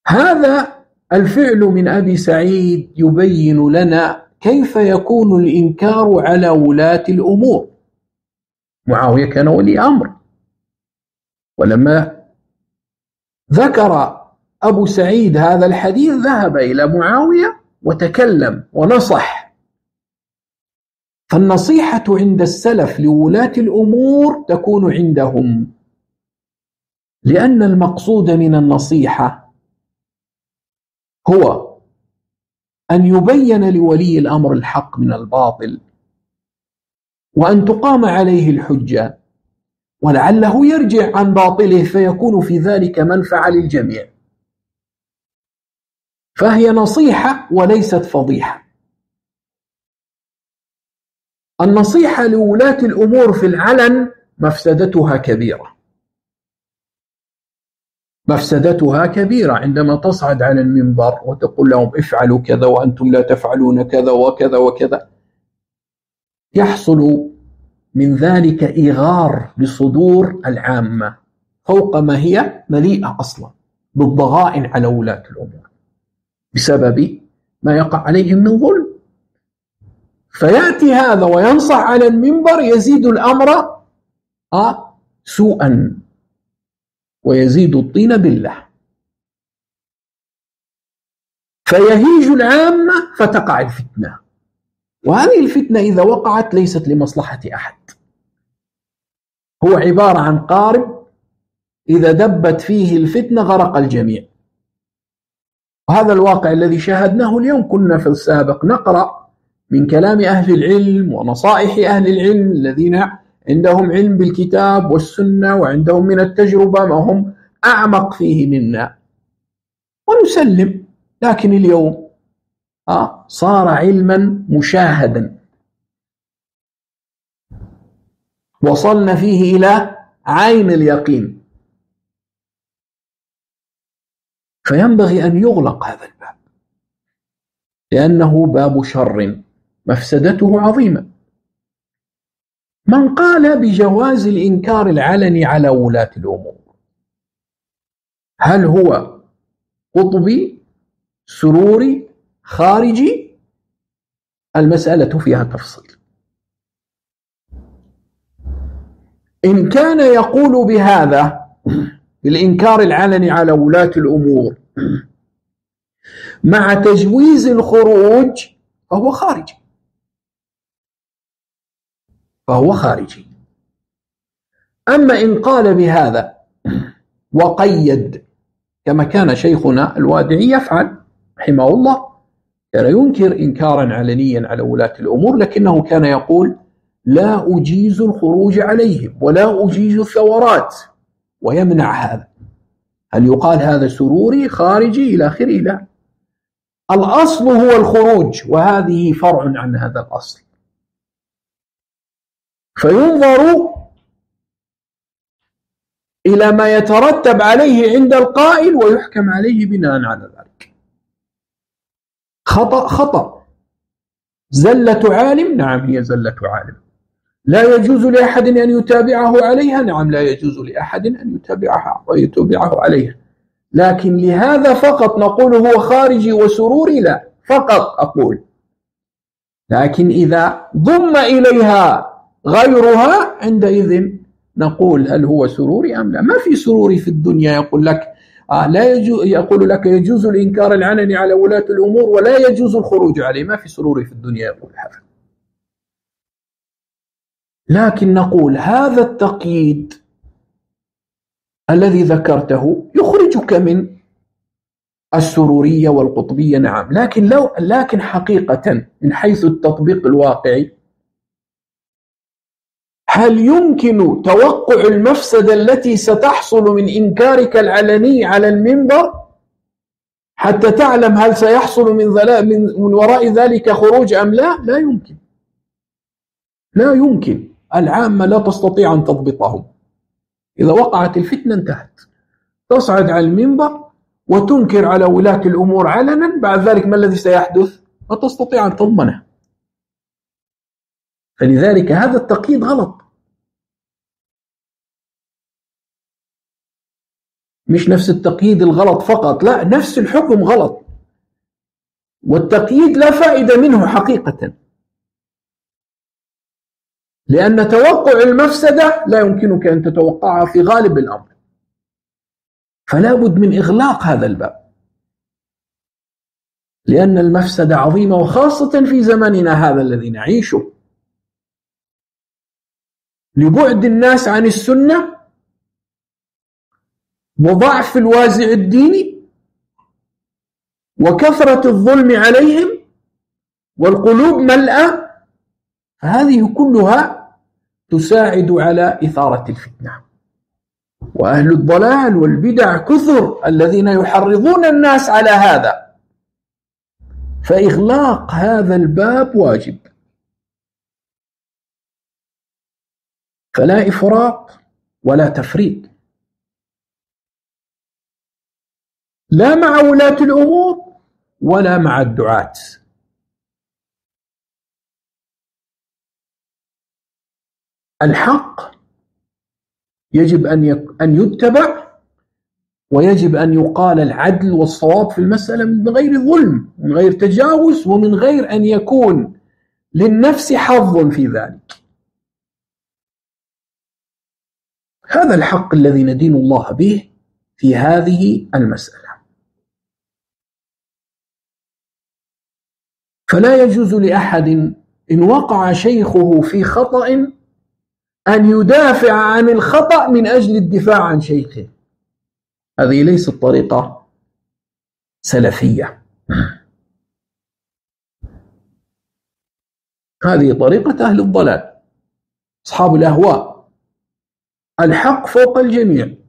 هذا الفعل من أبي سعيد يبين لنا كيف يكون الإنكار على ولاة الأمور. معاوية كان ولي أمر، ولما ذكر أبو سعيد هذا الحديث ذهب إلى معاوية وتكلم ونصح. فالنصيحة عند السلف لولاة الأمور تكون عندهم، لأن المقصود من النصيحة هو أن يبين لولي الأمر الحق من الباطل، وأن تقام عليه الحجة، ولعله يرجع عن باطله فيكون في ذلك منفعة للجميع. فهي نصيحة وليست فضيحة. النصيحة لولاة الأمور في العلن مفسدتها كبيرة، مفسدتها كبيرة عندما تصعد على المنبر وتقول لهم افعلوا كذا وأنتم لا تفعلون كذا وكذا وكذا، يحصل من ذلك إغار بصدور العامة فوق ما هي مليئة أصلا بالضغائن على ولاة الأمور بسبب ما يقع عليهم من ظلم. فيأتي هذا وينصح على المنبر يزيد الأمر سوءا ويزيد الطين بالله، فيهيج العامة فتقع الفتنة. وهذه الفتنة إذا وقعت ليست لمصلحة أحد، هو عبارة عن قارب إذا دبت فيه الفتنة غرق الجميع. وهذا الواقع الذي شاهدناه اليوم. كنا في السابق نقرأ من كلام أهل العلم ونصائح أهل العلم الذين عندهم علم بالكتاب والسنة وعندهم من التجربة ما هم أعمق فيه منا، ونسلم. لكن اليوم صار علما مشاهدا، وصلنا فيه إلى عين اليقين، فينبغي أن يغلق هذا الباب، لأنه باب شر مفسدته عظيمة. من قال بجواز الإنكار العلني على ولاة الأمور، هل هو قطبي، سروري، خارجي؟ المسألة فيها تفصيل. إن كان يقول بهذا بالإنكار العلني على ولاة الأمور مع تجويز الخروج فهو خارجي، فهو خارجي. أما إن قال بهذا وقيد كما كان شيخنا الوادعي يفعل رحمه الله، كان ينكر إنكارا علنيا على ولاة الأمور، لكنه كان يقول لا أجيز الخروج عليهم ولا أجيز الثورات، ويمنع هذا. هل يقال هذا سروري خارجي إلى آخره؟ لا، الأصل هو الخروج، وهذه فرع عن هذا الأصل. فينظر إلى ما يترتب عليه عند القائل ويحكم عليه بناء على ذلك. خطأ خطأ، زلة عالم، نعم هي زلة عالم، لا يجوز لأحد أن يتابعه عليها، نعم لا يجوز لأحد أن يتابعه عليها، لكن لهذا فقط نقول هو خارجي وسروري؟ لا، فقط أقول. لكن إذا ضم إليها غيرها عندئذ نقول هل هو سروري أم لا. ما في سروري في الدنيا يقول لك لا يجوز، يقول لك يجوز الإنكار العلني على ولاة الأمور ولا يجوز الخروج عليه. ما في سروري في الدنيا يقول هذا. لكن نقول هذا التقييد الذي ذكرته يخرجك من السرورية والقطبية، نعم، لكن حقيقة من حيث التطبيق الواقعي هل يمكن توقع المفسدة التي ستحصل من إنكارك العلني على المنبر حتى تعلم هل سيحصل من وراء ذلك خروج أم لا؟ لا يمكن، لا يمكن. العامة لا تستطيع أن تضبطهم. إذا وقعت الفتنة انتهت. تصعد على المنبر وتنكر على ولاة الأمور علنا، بعد ذلك ما الذي سيحدث؟ لا تستطيع أن تضمنه. فلذلك هذا التقييد غلط. مش نفس التقييد الغلط فقط، لا، نفس الحكم غلط، والتقييد لا فائدة منه حقيقة، لأن توقع المفسدة لا يمكنك أن تتوقعها في غالب الأمر، فلا بد من إغلاق هذا الباب، لأن المفسدة عظيمة، وخاصة في زمننا هذا الذي نعيشه، لبعد الناس عن السنة وضعف الوازع الديني وكثرة الظلم عليهم والقلوب ملأى، فهذه كلها تساعد على إثارة الفتنة. وأهل الضلال والبدع كثر الذين يحرضون الناس على هذا، فإغلاق هذا الباب واجب، فلا إفراط ولا تفريط، لا مع ولاة الأمور ولا مع الدعاة. الحق يجب أن يتبع، ويجب أن يقال العدل والصواب في المسألة من غير ظلم، من غير تجاوز، ومن غير أن يكون للنفس حظ في ذلك. هذا الحق الذي ندين الله به في هذه المسألة. فلا يجوز لأحد إن وقع شيخه في خطأ أن يدافع عن الخطأ من أجل الدفاع عن شيخه، هذه ليست طريقة سلفية، هذه طريقة أهل الضلال أصحاب الأهواء. الحق فوق الجميع،